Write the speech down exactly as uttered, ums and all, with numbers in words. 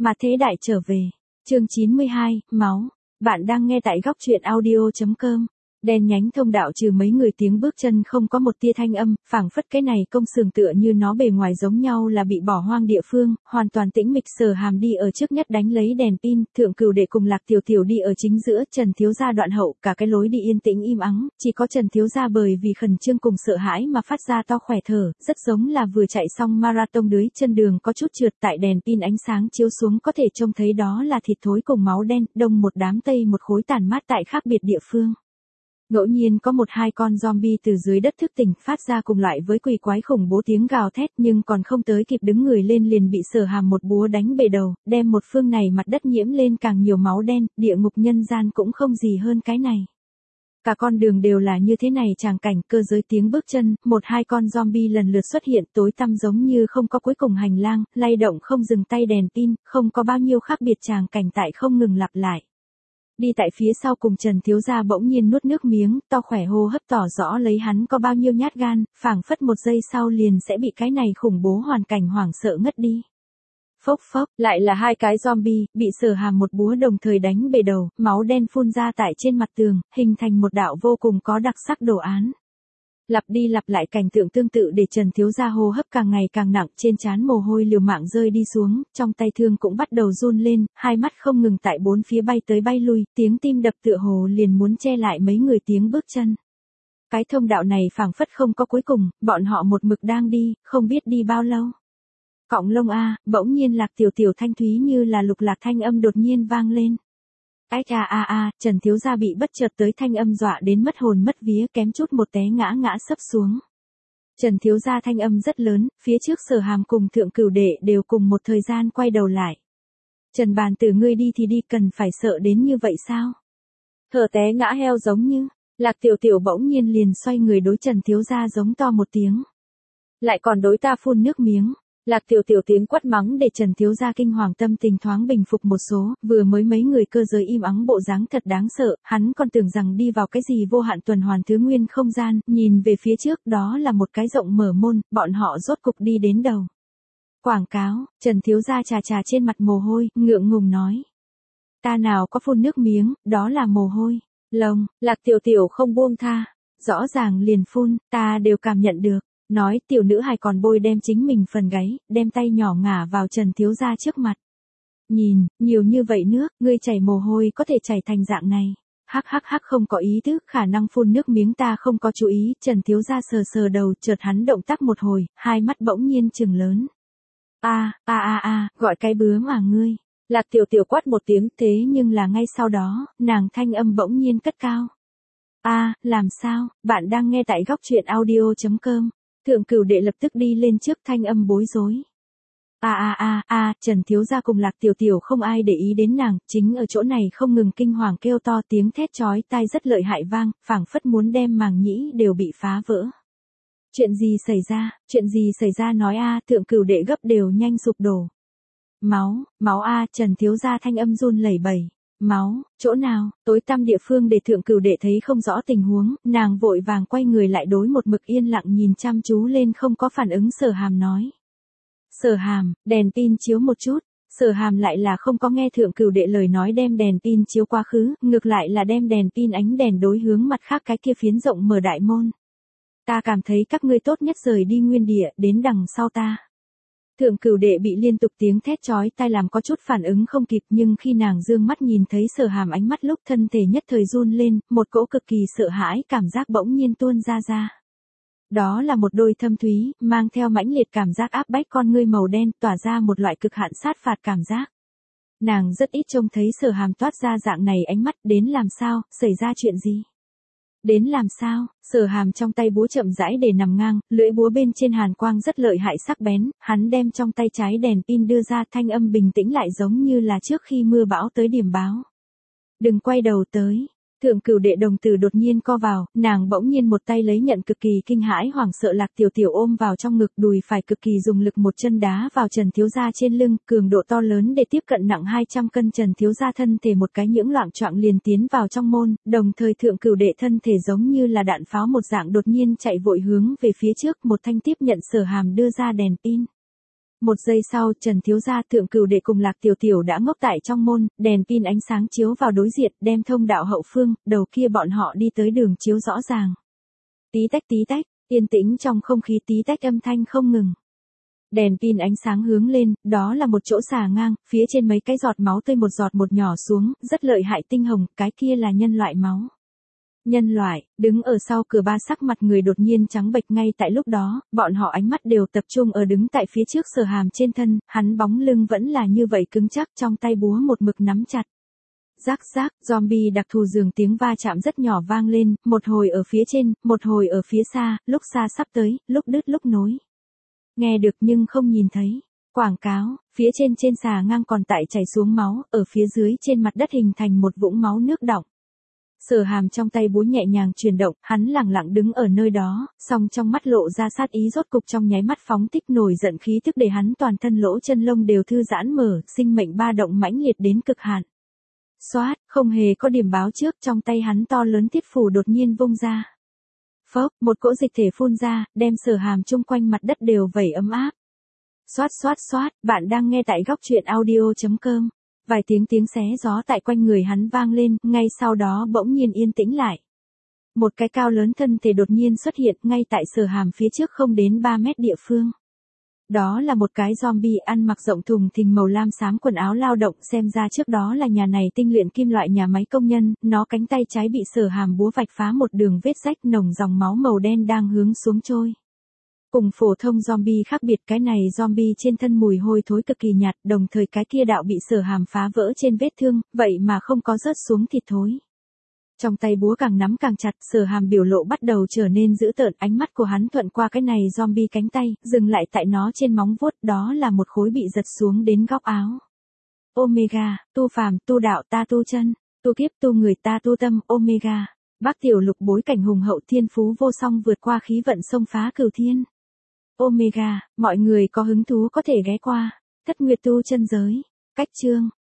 Mà thế đại trở về. Chương chín mươi hai, máu. Bạn đang nghe tại góc truyện audio chấm com. Đen nhánh thông đạo trừ mấy người tiếng bước chân không có một tia thanh âm, phảng phất cái này công xưởng tựa như nó bề ngoài giống nhau là bị bỏ hoang địa phương, hoàn toàn tĩnh mịch. Sở Hàm đi ở trước nhất đánh lấy đèn pin, Thượng Cửu Đệ cùng Lạc Tiểu Tiểu đi ở chính giữa, Trần thiếu gia đoạn hậu, cả cái lối đi yên tĩnh im ắng, chỉ có Trần thiếu gia bởi vì khẩn trương cùng sợ hãi mà phát ra to khỏe thở, rất giống là vừa chạy xong marathon dưới chân đường có chút trượt, tại đèn pin ánh sáng chiếu xuống có thể trông thấy đó là thịt thối cùng máu đen, đông một đám tây một khối tàn mát tại khác biệt địa phương. Ngẫu nhiên có một hai con zombie từ dưới đất thức tỉnh, phát ra cùng loại với quỷ quái khủng bố tiếng gào thét, nhưng còn không tới kịp đứng người lên liền bị Sở Hàm một búa đánh bể đầu, đem một phương này mặt đất nhiễm lên càng nhiều máu đen, địa ngục nhân gian cũng không gì hơn cái này. Cả con đường đều là như thế này tràng cảnh, cơ giới tiếng bước chân, một hai con zombie lần lượt xuất hiện, tối tăm giống như không có cuối cùng hành lang, lay động không dừng tay đèn pin, không có bao nhiêu khác biệt tràng cảnh tại không ngừng lặp lại. Đi tại phía sau cùng Trần thiếu gia bỗng nhiên nuốt nước miếng, to khỏe hô hấp tỏ rõ lấy hắn có bao nhiêu nhát gan, phảng phất một giây sau liền sẽ bị cái này khủng bố hoàn cảnh hoảng sợ ngất đi. Phốc phốc, lại là hai cái zombie, bị Sở Hàm một búa đồng thời đánh bể đầu, máu đen phun ra tại trên mặt tường, hình thành một đạo vô cùng có đặc sắc đồ án. Lặp đi lặp lại cảnh tượng tương tự để Trần thiếu gia hô hấp càng ngày càng nặng, trên trán mồ hôi liều mạng rơi đi xuống, trong tay thương cũng bắt đầu run lên, hai mắt không ngừng tại bốn phía bay tới bay lui, tiếng tim đập tựa hồ liền muốn che lại mấy người tiếng bước chân. Cái thông đạo này phảng phất không có cuối cùng, bọn họ một mực đang đi, không biết đi bao lâu. Cọng lông a, bỗng nhiên Lạc Tiểu Tiểu thanh thúy như là lục lạc thanh âm đột nhiên vang lên. Ách a a a, Trần thiếu gia bị bất chợt tới thanh âm dọa đến mất hồn mất vía, kém chút một té ngã ngã sấp xuống. Trần thiếu gia thanh âm rất lớn, phía trước Sở Hàm cùng Thượng Cửu Đệ đều cùng một thời gian quay đầu lại. Trần bàn tử ngươi đi thì đi, cần phải sợ đến như vậy sao? Thở té ngã heo giống như, Lạc Tiểu Tiểu bỗng nhiên liền xoay người đối Trần thiếu gia giống to một tiếng. Lại còn đối ta phun nước miếng. Lạc Tiểu Tiểu tiếng quát mắng để Trần thiếu gia kinh hoàng tâm tình thoáng bình phục một số, vừa mới mấy người cơ giới im ắng bộ dáng thật đáng sợ, hắn còn tưởng rằng đi vào cái gì vô hạn tuần hoàn thứ nguyên không gian, nhìn về phía trước đó là một cái rộng mở môn, bọn họ rốt cục đi đến đầu. Quảng cáo, Trần thiếu gia trà trà trên mặt mồ hôi, ngượng ngùng nói. Ta nào có phun nước miếng, đó là mồ hôi. Lông, Lạc Tiểu Tiểu không buông tha, rõ ràng liền phun, ta đều cảm nhận được. Nói tiểu nữ hài còn bôi đem chính mình phần gáy, đem tay nhỏ ngả vào Trần thiếu gia trước mặt. Nhìn, nhiều như vậy nước, ngươi chảy mồ hôi có thể chảy thành dạng này. Hắc hắc hắc không có ý thức, khả năng phun nước miếng ta không có chú ý, Trần thiếu gia sờ sờ đầu, chợt hắn động tác một hồi, hai mắt bỗng nhiên trừng lớn. A, a a a, gọi cái bướm à ngươi. Lạc Tiểu Tiểu quát một tiếng, thế nhưng là ngay sau đó, nàng thanh âm bỗng nhiên cất cao. A, làm sao, bạn đang nghe tại góc truyện audio chấm com. Thượng Cửu Đệ lập tức đi lên trước, thanh âm bối rối. A a a a, Trần thiếu gia cùng Lạc Tiểu Tiểu không ai để ý đến nàng, chính ở chỗ này không ngừng kinh hoàng kêu to, tiếng thét chói tai rất lợi hại vang, phảng phất muốn đem màng nhĩ đều bị phá vỡ. Chuyện gì xảy ra, chuyện gì xảy ra nói a, Thượng Cửu Đệ gấp đều nhanh sụp đổ. Máu, máu a, Trần thiếu gia thanh âm run lẩy bẩy. Máu, chỗ nào, tối tăm địa phương để Thượng Cửu Đệ thấy không rõ tình huống, nàng vội vàng quay người lại đối một mực yên lặng nhìn chăm chú lên không có phản ứng Sở Hàm nói. Sở Hàm, đèn pin chiếu một chút, Sở Hàm lại là không có nghe Thượng Cửu Đệ lời nói đem đèn pin chiếu quá khứ, ngược lại là đem đèn pin ánh đèn đối hướng mặt khác cái kia phiến rộng mở đại môn. Ta cảm thấy các ngươi tốt nhất rời đi nguyên địa, đến đằng sau ta. Thượng Cửu Đệ bị liên tục tiếng thét chói tai làm có chút phản ứng không kịp, nhưng khi nàng dương mắt nhìn thấy Sở Hàm ánh mắt lúc thân thể nhất thời run lên, một cỗ cực kỳ sợ hãi cảm giác bỗng nhiên tuôn ra ra. Đó là một đôi thâm thúy, mang theo mãnh liệt cảm giác áp bách con ngươi màu đen, tỏa ra một loại cực hạn sát phạt cảm giác. Nàng rất ít trông thấy Sở Hàm toát ra dạng này ánh mắt, đến làm sao, xảy ra chuyện gì? Đến làm sao, Sở Hàm trong tay búa chậm rãi để nằm ngang, lưỡi búa bên trên hàn quang rất lợi hại sắc bén, hắn đem trong tay trái đèn pin đưa ra, thanh âm bình tĩnh lại giống như là trước khi mưa bão tới điểm báo. Đừng quay đầu tới. Thượng Cửu Đệ đồng tử đột nhiên co vào, nàng bỗng nhiên một tay lấy nhận cực kỳ kinh hãi hoảng sợ Lạc Tiểu Tiểu ôm vào trong ngực, đùi phải cực kỳ dùng lực một chân đá vào Trần thiếu gia trên lưng, cường độ to lớn để tiếp cận nặng hai trăm cân Trần thiếu gia thân thể một cái những loạng choạng liền tiến vào trong môn, đồng thời Thượng Cửu Đệ thân thể giống như là đạn pháo một dạng đột nhiên chạy vội hướng về phía trước, một thanh tiếp nhận Sở Hàm đưa ra đèn pin. Một giây sau, Trần thiếu gia, Thượng Cửu đệ cùng Lạc Tiểu Tiểu đã ngốc tại trong môn, đèn pin ánh sáng chiếu vào đối diện, đem thông đạo hậu phương, đầu kia bọn họ đi tới đường chiếu rõ ràng. Tí tách tí tách, yên tĩnh trong không khí tí tách âm thanh không ngừng. Đèn pin ánh sáng hướng lên, đó là một chỗ xà ngang, phía trên mấy cái giọt máu tươi một giọt một nhỏ xuống, rất lợi hại tinh hồng, cái kia là nhân loại máu. Nhân loại, đứng ở sau cửa ba sắc mặt người đột nhiên trắng bệch ngay tại lúc đó, bọn họ ánh mắt đều tập trung ở đứng tại phía trước Sở Hàm trên thân, hắn bóng lưng vẫn là như vậy cứng chắc, trong tay búa một mực nắm chặt. Rác rác, zombie đặc thù giường tiếng va chạm rất nhỏ vang lên, một hồi ở phía trên, một hồi ở phía xa, lúc xa sắp tới, lúc đứt lúc nối. Nghe được nhưng không nhìn thấy. Quảng cáo, phía trên trên xà ngang còn tại chảy xuống máu, ở phía dưới trên mặt đất hình thành một vũng máu nước đọng. Sở Hàm trong tay búa nhẹ nhàng chuyển động, hắn lẳng lặng đứng ở nơi đó, song trong mắt lộ ra sát ý rốt cục trong nháy mắt phóng thích nổi giận khí tức để hắn toàn thân lỗ chân lông đều thư giãn mở, sinh mệnh ba động mãnh liệt đến cực hạn. Xoát, không hề có điểm báo trước, trong tay hắn to lớn thiết phủ đột nhiên vung ra. Phốc, một cỗ dịch thể phun ra, đem Sở Hàm chung quanh mặt đất đều vẩy ấm áp. Xoát xoát xoát, bạn đang nghe tại góc truyện audio chấm com. Vài tiếng tiếng xé gió tại quanh người hắn vang lên, ngay sau đó bỗng nhiên yên tĩnh lại. Một cái cao lớn thân thể đột nhiên xuất hiện ngay tại Sở Hàm phía trước không đến ba mét địa phương. Đó là một cái zombie ăn mặc rộng thùng thình màu lam xám quần áo lao động, xem ra trước đó là nhà này tinh luyện kim loại nhà máy công nhân, nó cánh tay trái bị Sở Hàm búa vạch phá một đường vết rách, nồng dòng máu màu đen đang hướng xuống trôi. Cùng phổ thông zombie khác biệt, cái này zombie trên thân mùi hôi thối cực kỳ nhạt, đồng thời cái kia đạo bị Sở Hàm phá vỡ trên vết thương, vậy mà không có rớt xuống thịt thối. Trong tay búa càng nắm càng chặt, Sở Hàm biểu lộ bắt đầu trở nên dữ tợn, ánh mắt của hắn thuận qua cái này zombie cánh tay, dừng lại tại nó trên móng vuốt, đó là một khối bị giật xuống đến góc áo. Omega, tu phàm, tu đạo, ta tu chân, tu kiếp, tu người, ta tu tâm, Omega. Bác Tiểu Lục bối cảnh hùng hậu thiên phú vô song vượt qua khí vận xông phá cửu thiên. Omega, mọi người có hứng thú có thể ghé qua. Thất Nguyệt tu chân giới. Cách chương.